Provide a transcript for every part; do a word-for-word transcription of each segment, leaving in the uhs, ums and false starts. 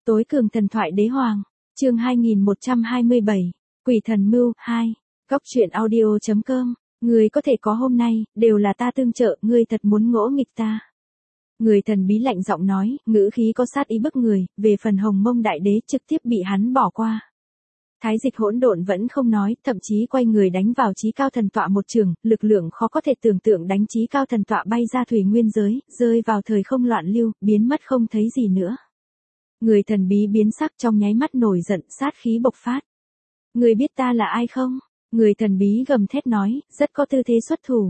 Tối cường thần thoại đế hoàng, chương hai nghìn một trăm hai mươi bảy, Quỷ thần mưu, hai, Góc truyện audio chấm com, người có thể có hôm nay, đều là ta tương trợ, ngươi thật muốn ngỗ nghịch ta. Người thần bí lạnh giọng nói, ngữ khí có sát ý bức người, về phần Hồng Mông Đại Đế trực tiếp bị hắn bỏ qua. Thái Dịch Hỗn Độn vẫn không nói, thậm chí quay người đánh vào Chí Cao Thần Tọa một trường, lực lượng khó có thể tưởng tượng đánh Chí Cao Thần Tọa bay ra thủy nguyên giới, rơi vào thời không loạn lưu, biến mất không thấy gì nữa. Người thần bí biến sắc trong nháy mắt nổi giận, sát khí bộc phát. Người biết ta là ai không? Người thần bí gầm thét nói, rất có tư thế xuất thủ.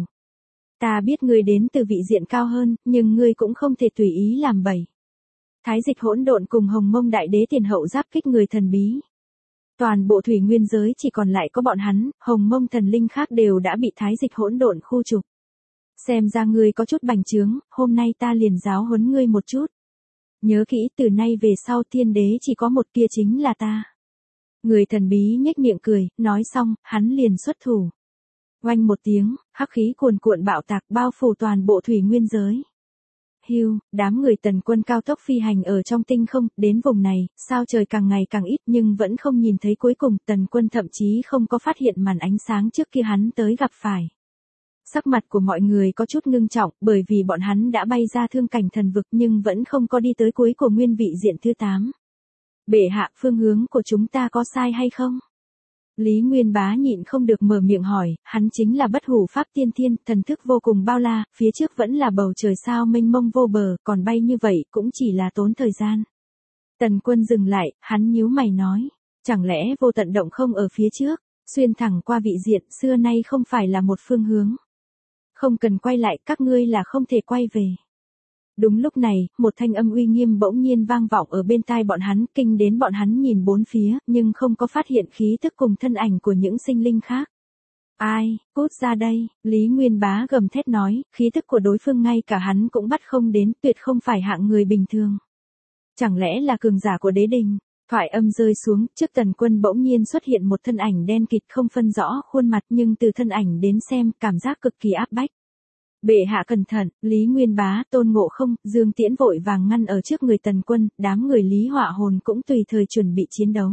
Ta biết ngươi đến từ vị diện cao hơn, nhưng ngươi cũng không thể tùy ý làm bậy. Thái Dịch Hỗn Độn cùng Hồng Mông Đại Đế tiền hậu giáp kích người thần bí. Toàn bộ thủy nguyên giới chỉ còn lại có bọn hắn, Hồng Mông thần linh khác đều đã bị Thái Dịch Hỗn Độn khu trục. Xem ra ngươi có chút bành trướng, hôm nay ta liền giáo huấn ngươi một chút. Nhớ kỹ, từ nay về sau thiên đế chỉ có một, kia chính là ta. Người thần bí nhếch miệng cười, nói xong, hắn liền xuất thủ. Oanh một tiếng, hắc khí cuồn cuộn bạo tạc bao phủ toàn bộ thủy nguyên giới. Hưu, đám người Tần Quân cao tốc phi hành ở trong tinh không, đến vùng này, sao trời càng ngày càng ít nhưng vẫn không nhìn thấy cuối cùng, Tần Quân thậm chí không có phát hiện màn ánh sáng trước khi hắn tới gặp phải. Sắc mặt của mọi người có chút ngưng trọng, bởi vì bọn hắn đã bay ra thương cảnh thần vực nhưng vẫn không có đi tới cuối của nguyên vị diện thứ tám. Bệ hạ, phương hướng của chúng ta có sai hay không? Lý Nguyên Bá nhịn không được mở miệng hỏi, hắn chính là bất hủ pháp tiên thiên, thần thức vô cùng bao la, phía trước vẫn là bầu trời sao mênh mông vô bờ, còn bay như vậy cũng chỉ là tốn thời gian. Tần Quân dừng lại, hắn nhíu mày nói, chẳng lẽ vô tận động không ở phía trước, xuyên thẳng qua vị diện, xưa nay không phải là một phương hướng. Không cần quay lại, các ngươi là không thể quay về. Đúng lúc này, một thanh âm uy nghiêm bỗng nhiên vang vọng ở bên tai bọn hắn, kinh đến bọn hắn nhìn bốn phía, nhưng không có phát hiện khí tức cùng thân ảnh của những sinh linh khác. Ai, cút ra đây, Lý Nguyên Bá gầm thét nói, khí tức của đối phương ngay cả hắn cũng bắt không đến, tuyệt không phải hạng người bình thường. Chẳng lẽ là cường giả của đế đình? Thoại âm rơi xuống, trước Tần Quân bỗng nhiên xuất hiện một thân ảnh đen kịt không phân rõ khuôn mặt nhưng từ thân ảnh đến xem, cảm giác cực kỳ áp bách. Bệ hạ cẩn thận, Lý Nguyên Bá, Tôn Ngộ Không, Dương Tiễn vội vàng ngăn ở trước người Tần Quân, đám người Lý Họa Hồn cũng tùy thời chuẩn bị chiến đấu.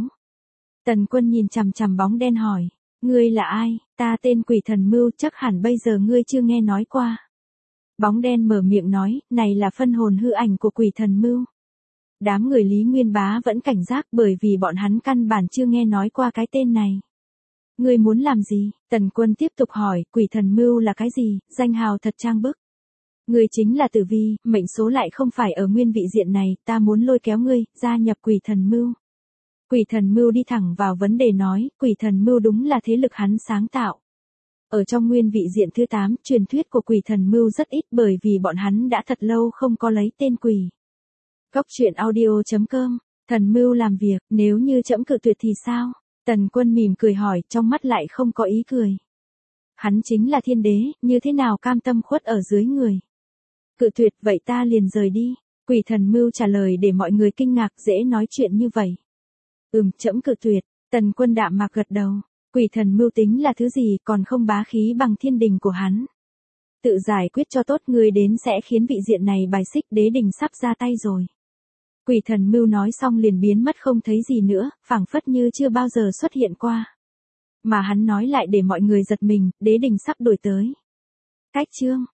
Tần Quân nhìn chằm chằm bóng đen hỏi, ngươi là ai? Ta tên Quỷ Thần Mưu, chắc hẳn bây giờ ngươi chưa nghe nói qua. Bóng đen mở miệng nói, này là phân hồn hư ảnh của Quỷ Thần Mưu. Đám người Lý Nguyên Bá vẫn cảnh giác bởi vì bọn hắn căn bản chưa nghe nói qua cái tên này. Ngươi muốn làm gì? Tần Quân tiếp tục hỏi, Quỷ Thần Mưu là cái gì, danh hào thật trang bức. Ngươi chính là Tử Vi, mệnh số lại không phải ở nguyên vị diện này, ta muốn lôi kéo ngươi, gia nhập Quỷ Thần Mưu. Quỷ Thần Mưu đi thẳng vào vấn đề nói, Quỷ Thần Mưu đúng là thế lực hắn sáng tạo. Ở trong nguyên vị diện thứ tám, truyền thuyết của Quỷ Thần Mưu rất ít bởi vì bọn hắn đã thật lâu không có lấy tên quỷ. Góc truyện audio chấm com, Thần Mưu làm việc, nếu như trẫm cự tuyệt thì sao? Tần Quân mỉm cười hỏi, trong mắt lại không có ý cười. Hắn chính là thiên đế, như thế nào cam tâm khuất ở dưới người? Cự tuyệt, vậy ta liền rời đi. Quỷ Thần Mưu trả lời để mọi người kinh ngạc, dễ nói chuyện như vậy. Ừm, trẫm cự tuyệt. Tần Quân đạm mạc gật đầu. Quỷ Thần Mưu tính là thứ gì, còn không bá khí bằng thiên đình của hắn. Tự giải quyết cho tốt, người đến sẽ khiến vị diện này bài xích, đế đình sắp ra tay rồi. Quỷ Thần Mưu nói xong liền biến mất không thấy gì nữa, phảng phất như chưa bao giờ xuất hiện qua. Mà hắn nói lại để mọi người giật mình, đế đình sắp đổi tới. Cách chương.